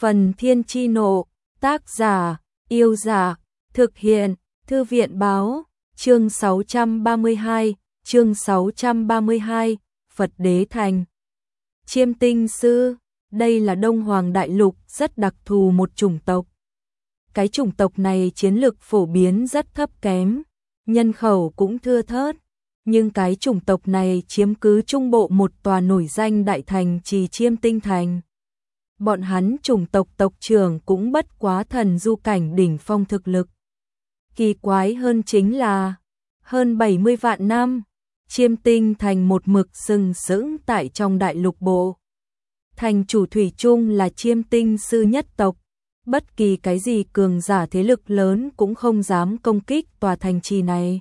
Phần Thiên Chi Nộ, tác giả, Yêu Giả, thực hiện, Thư viện Báo, chương 632, Phật Đế Thành. Chiêm Tinh Sư, đây là Đông Hoàng Đại Lục rất đặc thù một chủng tộc. Cái chủng tộc này chiến lực phổ biến rất thấp kém, nhân khẩu cũng thưa thớt, nhưng cái chủng tộc này chiếm cứ trung bộ một tòa nổi danh đại thành trì Chiêm Tinh Thành. Bọn hắn chủng tộc tộc trưởng cũng bất quá thần du cảnh đỉnh phong thực lực. Kỳ quái hơn chính là, hơn 70 vạn năm, Chiêm Tinh Thành một mực sừng sững tại trong đại lục bộ. Thành chủ thủy chung là Chiêm Tinh Sư nhất tộc, bất kỳ cái gì cường giả thế lực lớn cũng không dám công kích tòa thành trì này.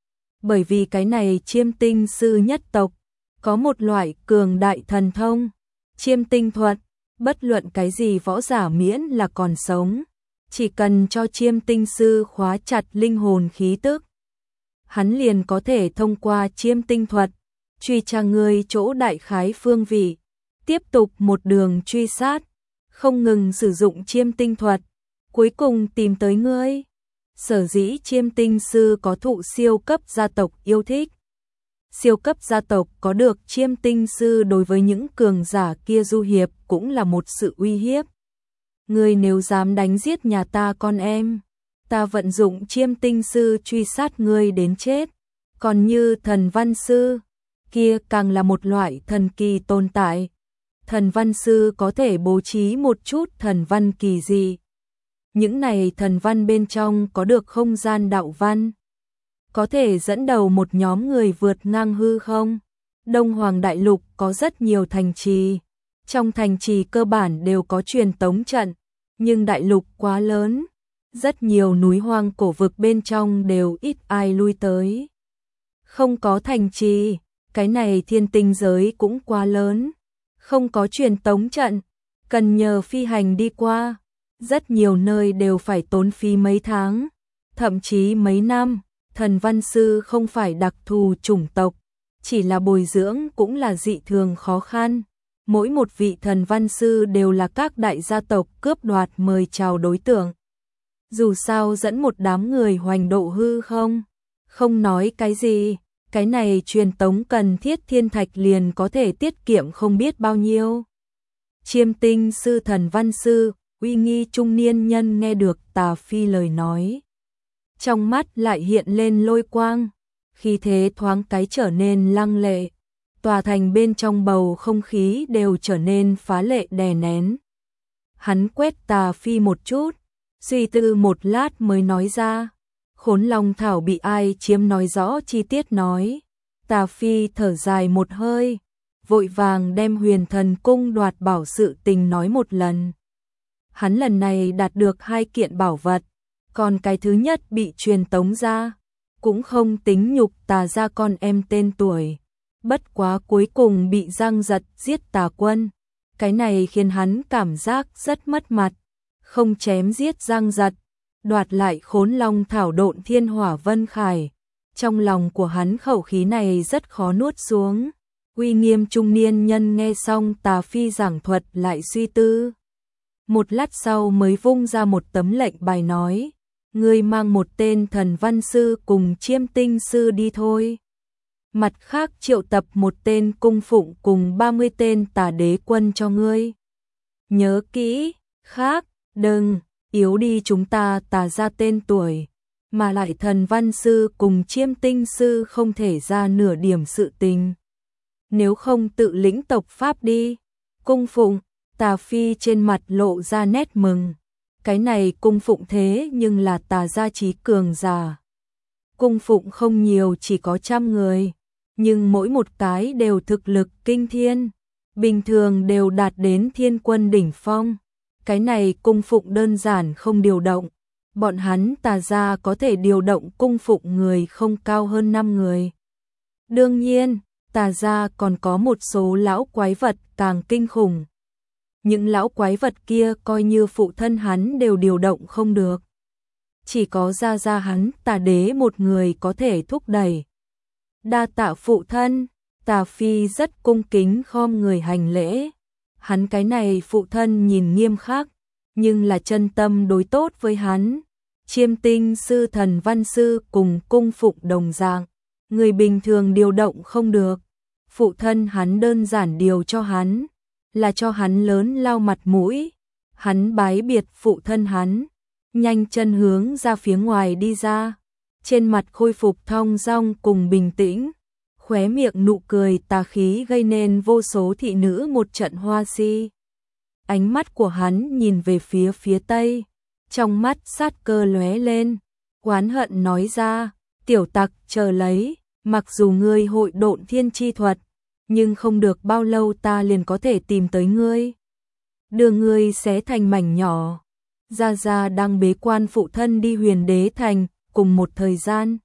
Bởi vì cái này Chiêm Tinh Sư nhất tộc có một loại cường đại thần thông, Chiêm Tinh thuật, bất luận cái gì võ giả miễn là còn sống, chỉ cần cho Chiêm Tinh Sư khóa chặt linh hồn khí tức, hắn liền có thể thông qua Chiêm Tinh thuật truy tra ngươi chỗ đại khái phương vị, tiếp tục một đường truy sát, không ngừng sử dụng Chiêm Tinh thuật, cuối cùng tìm tới ngươi. Sở dĩ Chiêm Tinh Sư có thụ siêu cấp gia tộc yêu thích. Siêu cấp gia tộc có được Chiêm Tinh Sư đối với những cường giả kia du hiệp cũng là một sự uy hiếp. Ngươi nếu dám đánh giết nhà ta con em, ta vận dụng Chiêm Tinh Sư truy sát ngươi đến chết. Còn như Thần Văn Sư, kia càng là một loại thần kỳ tồn tại. Thần Văn Sư có thể bố trí một chút thần văn kỳ dị. Những này thần văn bên trong có được không gian đạo văn, có thể dẫn đầu một nhóm người vượt ngang hư không. Đông Hoàng Đại Lục có rất nhiều thành trì, trong thành trì cơ bản đều có truyền tống trận, nhưng đại lục quá lớn, rất nhiều núi hoang cổ vực bên trong đều ít ai lui tới. Không có thành trì, cái này thiên tinh giới cũng quá lớn, không có truyền tống trận, cần nhờ phi hành đi qua, rất nhiều nơi đều phải tốn phí mấy tháng, thậm chí mấy năm. Thần Văn Sư không phải đặc thù chủng tộc, chỉ là bồi dưỡng cũng là dị thường khó khăn. Mỗi một vị Thần Văn Sư đều là các đại gia tộc cướp đoạt mời chào đối tượng. Dù sao dẫn một đám người hoành độ hư không nói cái gì, cái này truyền tống cần thiết thiên thạch liền có thể tiết kiệm không biết bao nhiêu. Chiêm Tinh Sư Thần Văn Sư, uy nghi trung niên nhân nghe được Tà Phi lời nói, trong mắt lại hiện lên lôi quang, khí thế thoáng cái trở nên lăng lệ, tòa thành bên trong bầu không khí đều trở nên phá lệ đè nén. Hắn quét Tà Phi một chút, suy tư một lát mới nói ra, Khốn Long Thảo bị ai chiếm nói rõ chi tiết nói. Tà Phi thở dài một hơi, vội vàng đem Huyền Thần Cung đoạt bảo sự tình nói một lần. Hắn lần này đạt được 2 kiện bảo vật, còn cái thứ nhất bị truyền tống ra, cũng không tính nhục Tà gia con em tên tuổi. Bất quá cuối cùng bị Giang Giật giết Tà Quân, cái này khiến hắn cảm giác rất mất mặt, không chém giết Giang Giật, đoạt lại Khốn Long Thảo Độn Thiên Hỏa Vân Khải. Trong lòng của hắn khẩu khí này rất khó nuốt xuống. Uy nghiêm trung niên nhân nghe xong Tà Phi giảng thuật lại suy tư. Một lát sau mới vung ra một tấm lệnh bài nói, ngươi mang một tên Thần Văn Sư cùng Chiêm Tinh Sư đi thôi. Mặt khác triệu tập một tên cung phụng cùng 30 tên Tà Đế quân cho ngươi. Nhớ kỹ, khác, đừng, yếu đi chúng ta Tà gia tên tuổi, mà lại Thần Văn Sư cùng Chiêm Tinh Sư không thể ra nửa điểm sự tình. Nếu không tự lĩnh tộc pháp đi. Cung phụng, Tà Phi trên mặt lộ ra nét mừng. Cái này cung phụng thế nhưng là Tà gia trí cường giả. Cung phụng không nhiều, chỉ có 100 người, nhưng mỗi một cái đều thực lực kinh thiên, bình thường đều đạt đến thiên quân đỉnh phong. Cái này cung phụng đơn giản không điều động, bọn hắn Tà gia có thể điều động cung phụng người không cao hơn 5 người. Đương nhiên, Tà gia còn có một số lão quái vật càng kinh khủng. Những lão quái vật kia coi như phụ thân hắn đều điều động không được. Chỉ có gia hắn Tà Đế một người có thể thúc đẩy. Đa tạ phụ thân, Tà Phi rất cung kính khom người hành lễ. Hắn cái này phụ thân nhìn nghiêm khắc, nhưng là chân tâm đối tốt với hắn. Chiêm tinh sư thần văn sư cùng cung phụng đồng dạng, người bình thường điều động không được. Phụ thân hắn đơn giản điều cho hắn, là cho hắn lớn lao mặt mũi. Hắn bái biệt phụ thân hắn, nhanh chân hướng ra phía ngoài đi ra, trên mặt khôi phục thong dong cùng bình tĩnh, khóe miệng nụ cười tà khí gây nên vô số thị nữ một trận hoa si. Ánh mắt của hắn nhìn về phía tây, trong mắt sát cơ lóe lên, oán hận nói ra, tiểu tặc chờ lấy, mặc dù ngươi hội độn thiên chi thuật, nhưng không được bao lâu ta liền có thể tìm tới ngươi, đưa ngươi xé thành mảnh nhỏ. Gia Gia đang bế quan phụ thân đi Huyền Đế Thành, cùng một thời gian.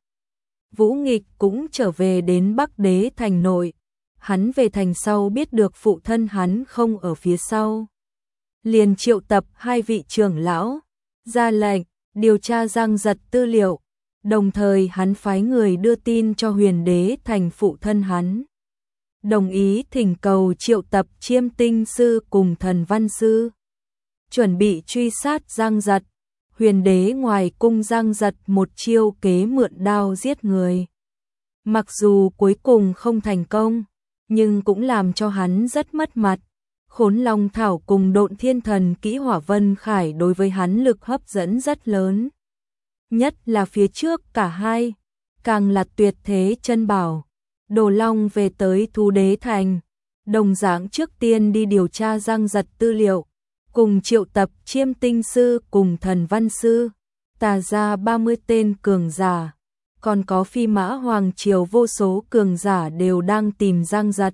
Vũ Nghịch cũng trở về đến Bắc Đế Thành nội, hắn về thành sau biết được phụ thân hắn không ở phía sau. Liền triệu tập hai vị trưởng lão, ra lệnh, điều tra Giang Giật tư liệu, đồng thời hắn phái người đưa tin cho Huyền Đế Thành phụ thân hắn. Đồng ý thỉnh cầu triệu tập Chiêm tinh sư cùng thần văn sư, chuẩn bị truy sát Giang Giật. Huyền Đế ngoài cung Giang Giật một chiêu kế mượn đao giết người. Mặc dù cuối cùng không thành công, nhưng cũng làm cho hắn rất mất mặt. Khốn Long Thảo cùng Độn Thiên Thần Kỹ Hỏa Vân Khải đối với hắn lực hấp dẫn rất lớn. Nhất là phía trước cả hai, càng là tuyệt thế chân bảo. Đồ Long về tới Thú Đế Thành, đồng dạng trước tiên đi điều tra Giang Giật tư liệu, cùng triệu tập Chiêm tinh sư cùng thần văn sư, tà ra 30 tên cường giả, còn có Phi Mã Hoàng Triều vô số cường giả đều đang tìm Giang Giật.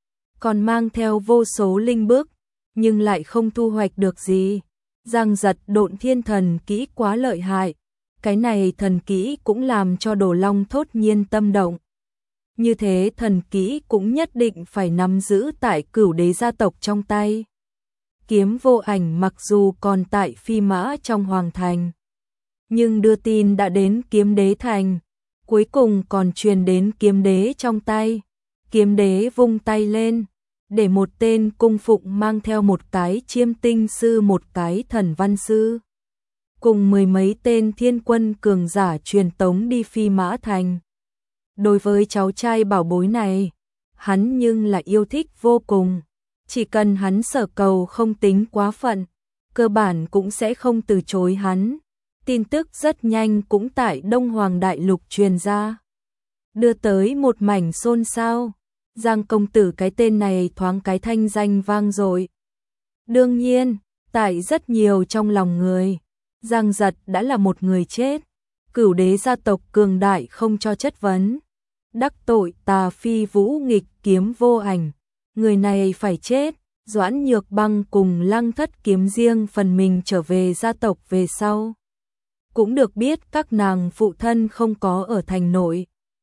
Còn mang theo vô số linh bức, nhưng lại không thu hoạch được gì. Giang Giật Độn Thiên Thần Kỹ quá lợi hại, cái này thần kỹ cũng làm cho Đồ Long thốt nhiên tâm động. Như thế thần kỹ cũng nhất định phải nắm giữ tại Cửu Đế gia tộc trong tay. Kiếm Vô Ảnh mặc dù còn tại Phi Mã trong Hoàng Thành, nhưng đưa tin đã đến Kiếm Đế Thành, cuối cùng còn truyền đến Kiếm Đế trong tay. Kiếm Đế vung tay lên, để một tên cung phụng mang theo một cái chiêm tinh sư, một cái thần văn sư, cùng mười mấy tên thiên quân cường giả truyền tống đi Phi Mã Thành. Đối với cháu trai bảo bối này, hắn nhưng là yêu thích vô cùng. Chỉ cần hắn sở cầu không tính quá phận, cơ bản cũng sẽ không từ chối hắn. Tin tức rất nhanh cũng tại Đông Hoàng Đại Lục truyền ra, đưa tới một mảnh xôn xao. Giang công tử cái tên này thoáng cái thanh danh vang dội. Đương nhiên, tại rất nhiều trong lòng người, Giang Giật đã là một người chết. Cửu Đế gia tộc cường đại không cho chất vấn. Đắc tội tà phi Vũ Nghịch Kiếm Vô Ảnh, người này phải chết. Doãn Nhược Băng cùng Lăng Thất Kiếm riêng phần mình trở về gia tộc về sau, cũng được biết các nàng phụ thân không có ở thành nội.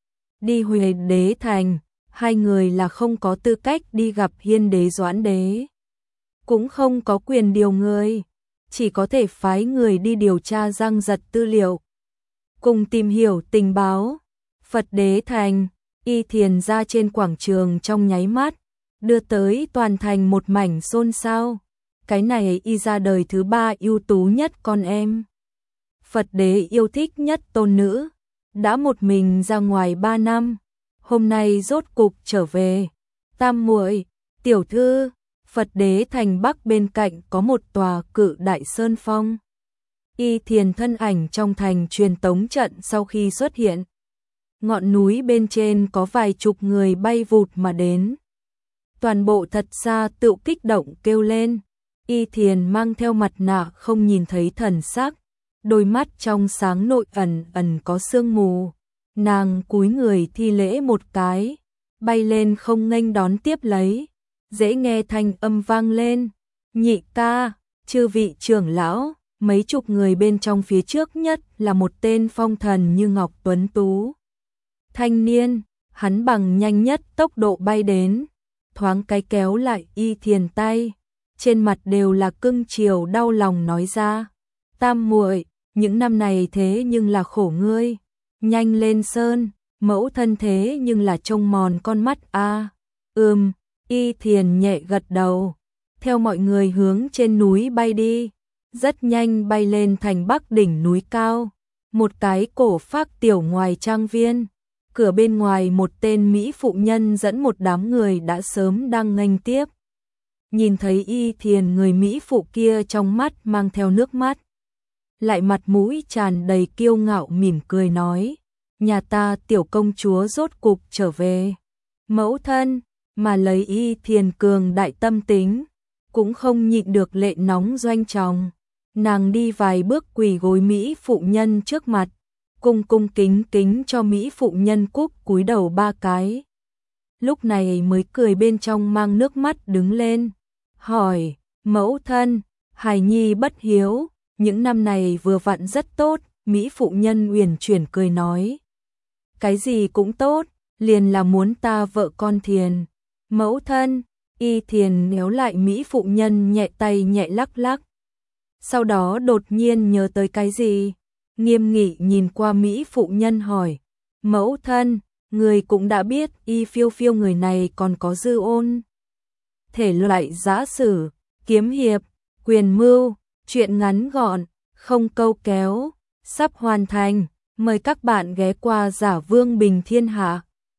Đi Huyền Đế Thành, hai người là không có tư cách đi gặp Hiên Đế Doãn Đế, cũng không có quyền điều người, chỉ có thể phái người đi điều tra Giang Giật tư liệu, cùng tìm hiểu tình báo. Phật Đế Thành, Y Thiền ra trên quảng trường trong nháy mắt, đưa tới toàn thành một mảnh xôn xao. Cái này Y ra đời thứ ba ưu tú nhất con em. Phật Đế yêu thích nhất tôn nữ, đã một mình ra ngoài 3 năm, hôm nay rốt cục trở về. Tam muội, tiểu thư, Phật Đế Thành Bắc bên cạnh có một tòa Cự Đại Sơn Phong. Y Thiền thân ảnh trong thành truyền tống trận sau khi xuất hiện, ngọn núi bên trên có vài chục người bay vụt mà đến. Toàn bộ thật xa tự kích động kêu lên. Y Thiền mang theo mặt nạ không nhìn thấy thần sắc, đôi mắt trong sáng nội ẩn ẩn có sương mù. Nàng cúi người thi lễ một cái, bay lên không nghênh đón tiếp lấy. Dễ nghe thanh âm vang lên, nhị ca, chư vị trưởng lão. Mấy chục người bên trong phía trước nhất là một tên phong thần như ngọc tuấn tú thanh niên, hắn bằng nhanh nhất tốc độ bay đến, thoáng cái kéo lại Y Thiền tay, trên mặt đều là cưng chiều đau lòng nói ra: Tam muội, những năm này thế nhưng là khổ ngươi, nhanh lên sơn, mẫu thân thế nhưng là trông mòn con mắt a. Y Thiền nhẹ gật đầu, theo mọi người hướng trên núi bay đi. rất nhanh bay lên thành bắc đỉnh núi cao, một cái cổ phác tiểu ngoài trang viên. Cửa bên ngoài một tên Mỹ phụ nhân dẫn một đám người đã sớm đang nghênh tiếp. Nhìn thấy Y Thiền, người Mỹ phụ kia trong mắt mang theo nước mắt, lại mặt mũi tràn đầy kiêu ngạo mỉm cười nói, nhà ta tiểu công chúa rốt cục trở về. Mẫu thân, mà lấy Y Thiền cường đại tâm tính, cũng không nhịn được lệ nóng doanh tròng. Nàng đi vài bước quỳ gối Mỹ phụ nhân trước mặt, cung cung kính kính cho Mỹ phụ nhân cúc cúi đầu 3 cái. Lúc này mới cười bên trong mang nước mắt đứng lên, hỏi, mẫu thân, hài nhi bất hiếu, những năm này vừa vặn rất tốt. Mỹ phụ nhân uyển chuyển cười nói, cái gì cũng tốt, liền là muốn ta vợ con Thiền. Mẫu thân, Y Thiền néo lại Mỹ phụ nhân nhẹ tay nhẹ lắc lắc. Sau đó đột nhiên nhớ tới cái gì, nghiêm nghị nhìn qua Mỹ phụ nhân hỏi, mẫu thân, người cũng đã biết Y Phiêu Phiêu người này còn có dư ôn. Thể loại giã sử, kiếm hiệp, quyền mưu, truyện ngắn gọn, không câu kéo, sắp hoàn thành, mời các bạn ghé qua Giả Vương Bình Thiên Hạ.